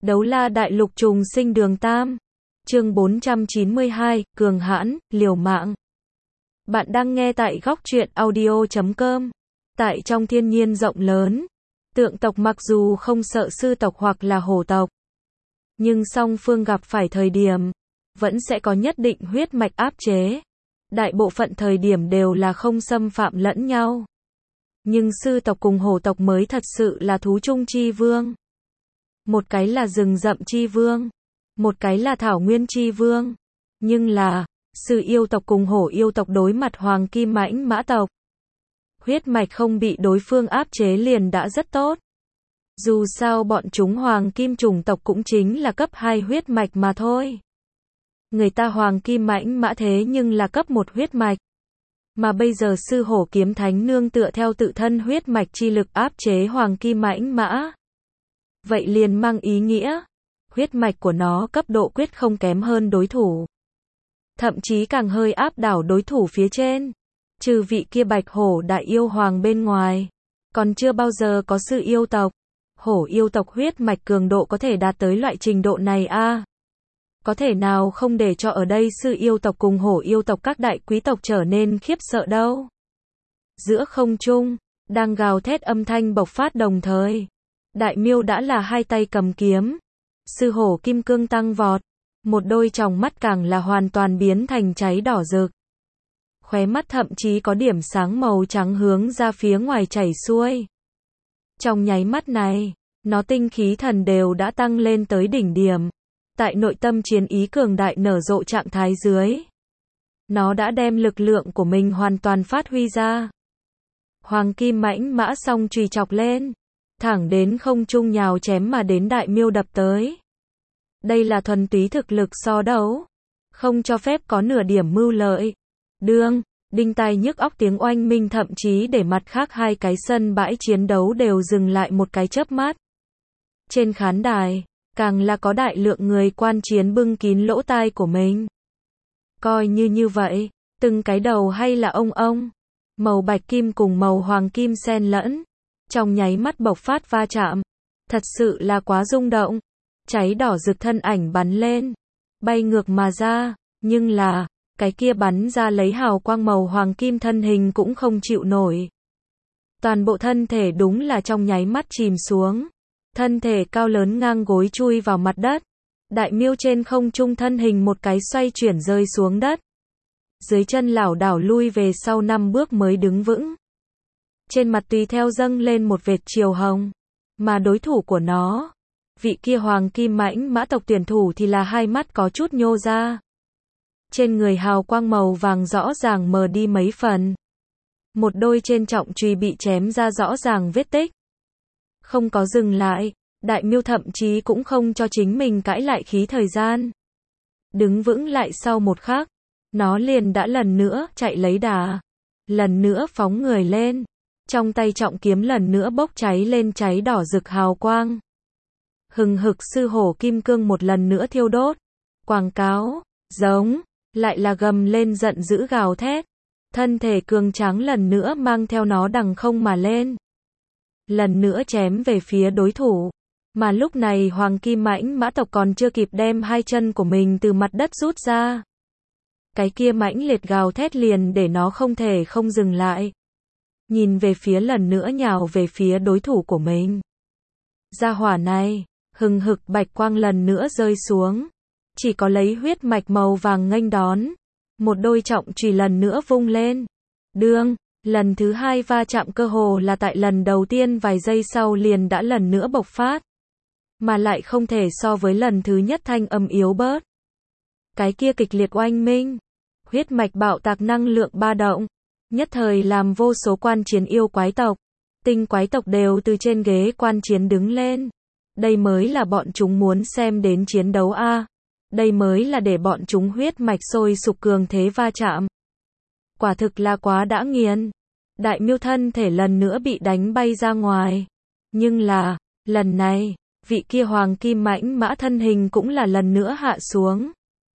Đấu la đại lục trùng sinh đường Tam. Chương 492, cường hãn, liều mạng. Bạn đang nghe tại góc truyện audio.com. Tại trong thiên nhiên rộng lớn, tượng tộc mặc dù không sợ sư tộc hoặc là hổ tộc, nhưng song phương gặp phải thời điểm, vẫn sẽ có nhất định huyết mạch áp chế. Đại bộ phận thời điểm đều là không xâm phạm lẫn nhau. Nhưng sư tộc cùng hổ tộc mới thật sự là thú chung chi vương. Một cái là rừng rậm chi vương, một cái là thảo nguyên chi vương. Nhưng là, sư yêu tộc cùng hổ yêu tộc đối mặt hoàng kim mãnh mã tộc. Huyết mạch không bị đối phương áp chế liền đã rất tốt. Dù sao bọn chúng hoàng kim chủng tộc cũng chính là cấp 2 huyết mạch mà thôi. Người ta hoàng kim mãnh mã thế nhưng là cấp 1 huyết mạch. Mà bây giờ sư hổ kiếm thánh nương tựa theo tự thân huyết mạch chi lực áp chế hoàng kim mãnh mã. Vậy liền mang ý nghĩa, huyết mạch của nó cấp độ quyết không kém hơn đối thủ. Thậm chí càng hơi áp đảo đối thủ phía trên. Trừ vị kia bạch hổ đại yêu hoàng bên ngoài, còn chưa bao giờ có sư yêu tộc, hổ yêu tộc huyết mạch cường độ có thể đạt tới loại trình độ này a. Có thể nào không để cho ở đây sư yêu tộc cùng hổ yêu tộc các đại quý tộc trở nên khiếp sợ đâu. Giữa không trung, đang gào thét âm thanh bộc phát đồng thời. Đại miêu đã là hai tay cầm kiếm. Sư hổ kim cương tăng vọt. Một đôi tròng mắt càng là hoàn toàn biến thành cháy đỏ rực. Khóe mắt thậm chí có điểm sáng màu trắng hướng ra phía ngoài chảy xuôi. Trong nháy mắt này, nó tinh khí thần đều đã tăng lên tới đỉnh điểm. Tại nội tâm chiến ý cường đại nở rộ trạng thái dưới. Nó đã đem lực lượng của mình hoàn toàn phát huy ra. Hoàng kim mãnh mã song chùy chọc lên. Thẳng đến không trung nhào chém mà đến đại miêu đập tới. Đây là thuần túy thực lực so đấu. Không cho phép có nửa điểm mưu lợi. Đương, đinh tai nhức óc tiếng oanh minh thậm chí để mặt khác hai cái sân bãi chiến đấu đều dừng lại một cái chớp mắt. Trên khán đài, càng là có đại lượng người quan chiến bưng kín lỗ tai của mình. Coi như vậy, từng cái đầu hay là ông, màu bạch kim cùng màu hoàng kim xen lẫn. Trong nháy mắt bộc phát va chạm. Thật sự là quá rung động. Cháy đỏ rực thân ảnh bắn lên. Bay ngược mà ra. Nhưng là, cái kia bắn ra lấy hào quang màu hoàng kim thân hình cũng không chịu nổi. Toàn bộ thân thể đúng là trong nháy mắt chìm xuống. Thân thể cao lớn ngang gối chui vào mặt đất. Đại miêu trên không trung thân hình một cái xoay chuyển rơi xuống đất. Dưới chân lảo đảo lui về sau 5 bước mới đứng vững. Trên mặt tùy theo dâng lên một vệt chiều hồng. Mà đối thủ của nó, vị kia hoàng kim mãnh mã tộc tuyển thủ thì là hai mắt có chút nhô ra. Trên người hào quang màu vàng rõ ràng mờ đi mấy phần. Một đôi trên trọng chùy bị chém ra rõ ràng vết tích. Không có dừng lại, đại miêu thậm chí cũng không cho chính mình cãi lại khí thời gian. Đứng vững lại sau một khắc, nó liền đã lần nữa chạy lấy đà. Lần nữa phóng người lên. Trong tay trọng kiếm lần nữa bốc cháy lên cháy đỏ rực hào quang. Hừng hực sư hổ kim cương một lần nữa thiêu đốt. Quảng cáo, giống, lại là gầm lên giận dữ gào thét. Thân thể cường tráng lần nữa mang theo nó đằng không mà lên. Lần nữa chém về phía đối thủ. Mà lúc này hoàng kim mãnh mã tộc còn chưa kịp đem hai chân của mình từ mặt đất rút ra. Cái kia mãnh liệt gào thét liền để nó không thể không dừng lại. Nhìn về phía lần nữa nhào về phía đối thủ của mình. Gia hỏa này, hừng hực bạch quang lần nữa rơi xuống. Chỉ có lấy huyết mạch màu vàng nghênh đón. Một đôi trọng chùy lần nữa vung lên. Đương, lần thứ hai va chạm cơ hồ là tại lần đầu tiên vài giây sau liền đã lần nữa bộc phát. Mà lại không thể so với lần thứ nhất thanh âm yếu bớt. Cái kia kịch liệt oanh minh. Huyết mạch bạo tạc năng lượng ba động. Nhất thời làm vô số quan chiến yêu quái tộc, tinh quái tộc đều từ trên ghế quan chiến đứng lên. Đây mới là bọn chúng muốn xem đến chiến đấu a. Đây mới là để bọn chúng huyết mạch sôi sục cường thế va chạm. Quả thực là quá đã nghiền. Đại miêu thân thể lần nữa bị đánh bay ra ngoài. Nhưng là, lần này, vị kia hoàng kim mãnh mã thân hình cũng là lần nữa hạ xuống.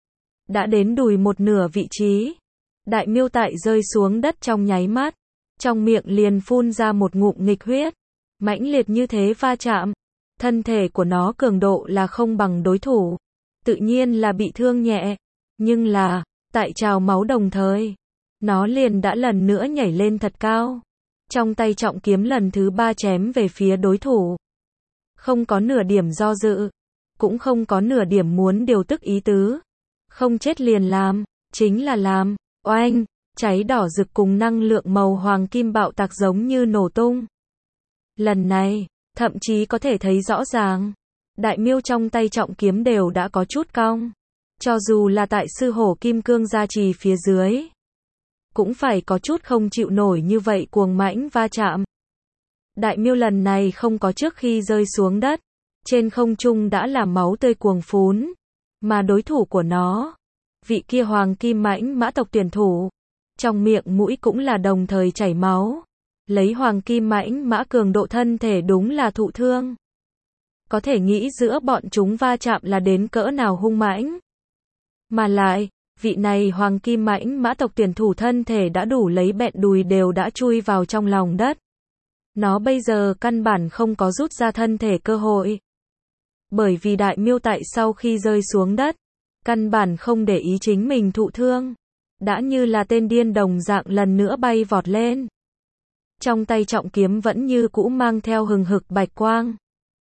Đã đến đùi một nửa vị trí. Đại miêu tại rơi xuống đất trong nháy mắt. Trong miệng liền phun ra một ngụm nghịch huyết. Mãnh liệt như thế va chạm. thân thể của nó cường độ là không bằng đối thủ, tự nhiên là bị thương nhẹ, nhưng là, tại trào máu đồng thời, nó liền đã lần nữa nhảy lên thật cao, trong tay trọng kiếm lần thứ 3 chém về phía đối thủ. Không có nửa điểm do dự, cũng không có nửa điểm muốn điều tức ý tứ. Không chết liền làm, chính là làm. Oanh, cháy đỏ rực cùng năng lượng màu hoàng kim bạo tạc giống như nổ tung. Lần này, thậm chí có thể thấy rõ ràng, đại miêu trong tay trọng kiếm đều đã có chút cong. Cho dù là tại sư hổ kim cương gia trì phía dưới, cũng phải có chút không chịu nổi như vậy cuồng mãnh va chạm. Đại miêu lần này không có trước khi rơi xuống đất, trên không trung đã là máu tươi cuồng phún, mà đối thủ của nó, vị kia hoàng kim mãnh mã tộc tuyển thủ, trong miệng mũi cũng là đồng thời chảy máu, lấy hoàng kim mãnh mã cường độ thân thể đúng là thụ thương. Có thể nghĩ giữa bọn chúng va chạm là đến cỡ nào hung mãnh. Mà lại, vị này hoàng kim mãnh mã tộc tuyển thủ thân thể đã đủ lấy bẹn đùi đều đã chui vào trong lòng đất. Nó bây giờ căn bản không có rút ra thân thể cơ hội. Bởi vì đại miêu tại sau khi rơi xuống đất, căn bản không để ý chính mình thụ thương. Đã như là tên điên đồng dạng lần nữa bay vọt lên. Trong tay trọng kiếm vẫn như cũ mang theo hừng hực bạch quang.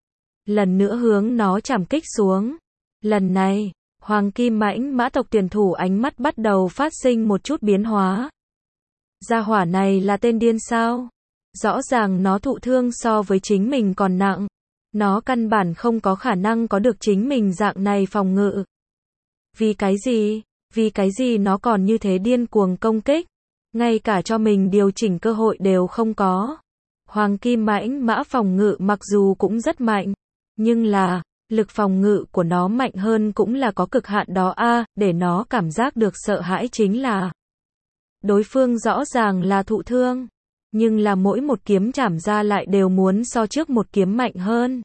Lần nữa hướng nó chảm kích xuống. Lần này, hoàng kim mãnh mã tộc tuyển thủ ánh mắt bắt đầu phát sinh một chút biến hóa. Gia hỏa này là tên điên sao? Rõ ràng nó thụ thương so với chính mình còn nặng. Nó căn bản không có khả năng có được chính mình dạng này phòng ngự. Vì cái gì? Vì cái gì nó còn như thế điên cuồng công kích? Ngay cả cho mình điều chỉnh cơ hội đều không có. Hoàng kim mãnh mã phòng ngự mặc dù cũng rất mạnh, nhưng là, lực phòng ngự của nó mạnh hơn cũng là có cực hạn đó a, để nó cảm giác được sợ hãi chính là đối phương rõ ràng là thụ thương, nhưng là mỗi một kiếm chảm ra lại đều muốn so trước một kiếm mạnh hơn.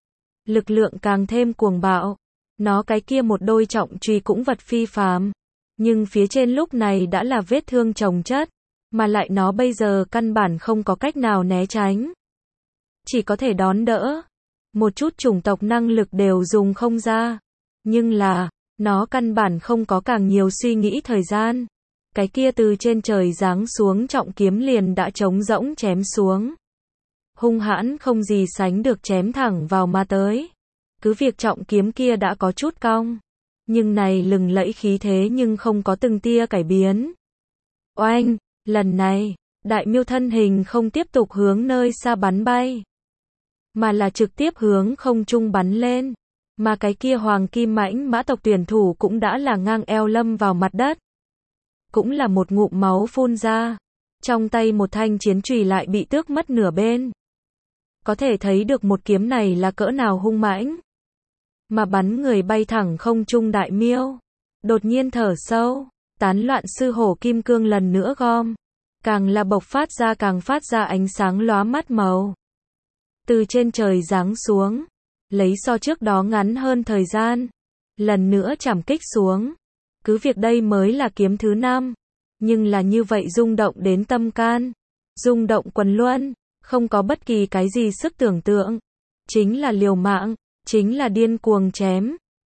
Lực lượng càng thêm cuồng bạo, nó cái kia một đôi trọng chùy cũng vật phi phàm, nhưng phía trên lúc này đã là vết thương chồng chất, mà lại nó bây giờ căn bản không có cách nào né tránh, chỉ có thể đón đỡ. Một chút chủng tộc năng lực đều dùng không ra, nhưng là, nó căn bản không có càng nhiều suy nghĩ thời gian. Cái kia từ trên trời giáng xuống trọng kiếm liền đã trống rỗng chém xuống. Hung hãn không gì sánh được chém thẳng vào mà tới. Cứ việc trọng kiếm kia đã có chút cong, nhưng này lừng lẫy khí thế nhưng không có từng tia cải biến. Oanh, lần này, đại miêu thân hình không tiếp tục hướng nơi xa bắn bay, mà là trực tiếp hướng không trung bắn lên. Mà cái kia hoàng kim mãnh mã tộc tuyển thủ cũng đã là ngang eo lâm vào mặt đất. Cũng là một ngụm máu phun ra. Trong tay một thanh chiến chùy lại bị tước mất nửa bên. Có thể thấy được một kiếm này là cỡ nào hung mãnh. Mà bắn người bay thẳng không trung đại miêu. Đột nhiên thở sâu, tán loạn sư hổ kim cương lần nữa gom. Càng là bộc phát ra ánh sáng lóa mắt màu. Từ trên trời giáng xuống, lấy so trước đó ngắn hơn thời gian, lần nữa chảm kích xuống. Cứ việc đây mới là kiếm thứ 5, nhưng là như vậy rung động đến tâm can, rung động quần luân, không có bất kỳ cái gì sức tưởng tượng, chính là liều mạng, chính là điên cuồng chém.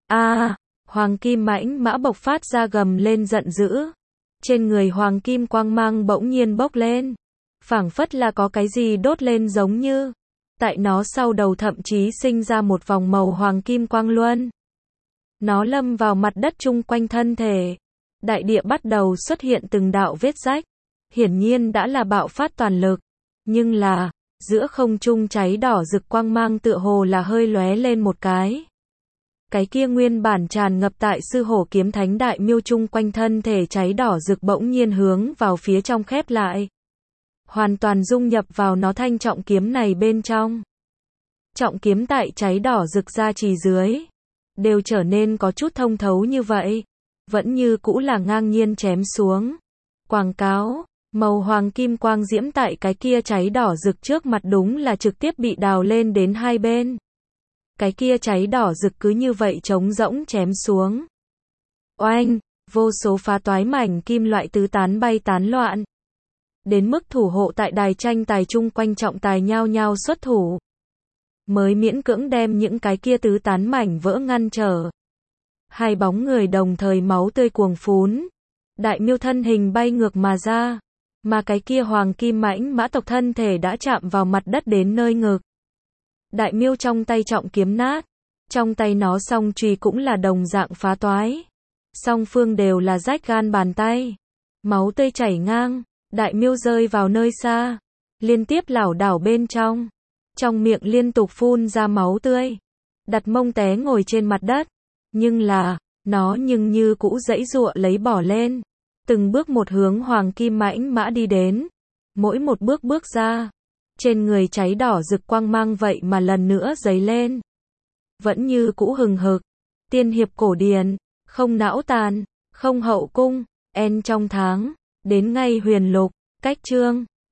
Hoàng kim mãnh mã bộc phát ra gầm lên giận dữ, trên người hoàng kim quang mang bỗng nhiên bốc lên, phảng phất là có cái gì đốt lên giống như. Tại nó sau đầu thậm chí sinh ra một vòng màu hoàng kim quang luân. Nó lâm vào mặt đất chung quanh thân thể. Đại địa bắt đầu xuất hiện từng đạo vết rách. Hiển nhiên đã là bạo phát toàn lực. Nhưng là, giữa không trung cháy đỏ rực quang mang tựa hồ là hơi lóe lên một cái. Cái kia nguyên bản tràn ngập tại sư hổ kiếm thánh đại miêu chung quanh thân thể cháy đỏ rực bỗng nhiên hướng vào phía trong khép lại. Hoàn toàn dung nhập vào nó thanh trọng kiếm này bên trong. Trọng kiếm tại cháy đỏ rực ra chỉ dưới, đều trở nên có chút thông thấu như vậy, vẫn như cũ là ngang nhiên chém xuống. Quảng cáo, màu hoàng kim quang diễm tại cái kia cháy đỏ rực trước mặt đúng là trực tiếp bị đào lên đến hai bên. Cái kia cháy đỏ rực cứ như vậy trống rỗng chém xuống. Oanh, vô số phá toái mảnh kim loại tứ tán bay tán loạn. Đến mức thủ hộ tại đài tranh tài chung quanh trọng tài nhao nhao xuất thủ. mới miễn cưỡng đem những cái kia tứ tán mảnh vỡ ngăn trở. Hai bóng người đồng thời máu tươi cuồng phún. Đại Miêu thân hình bay ngược mà ra, mà cái kia hoàng kim mãnh mã tộc thân thể đã chạm vào mặt đất đến nơi ngực. Đại Miêu trong tay trọng kiếm nát, trong tay nó song chùy cũng là đồng dạng phá toái. Song phương đều là rách gan bàn tay, máu tươi chảy ngang, Đại Miêu rơi vào nơi xa, liên tiếp lảo đảo bên trong miệng liên tục phun ra máu tươi, đặt mông té ngồi trên mặt đất, nhưng là, nó nhưng như cũ giãy giụa lấy bỏ lên, từng bước một hướng hoàng kim mãnh mã đi đến, mỗi một bước bước ra, trên người cháy đỏ rực quang mang vậy mà lần nữa dấy lên, vẫn như cũ hừng hực, tiên hiệp cổ điển, không não tàn, không hậu cung, en trong tháng, đến ngay huyền lục, cách chương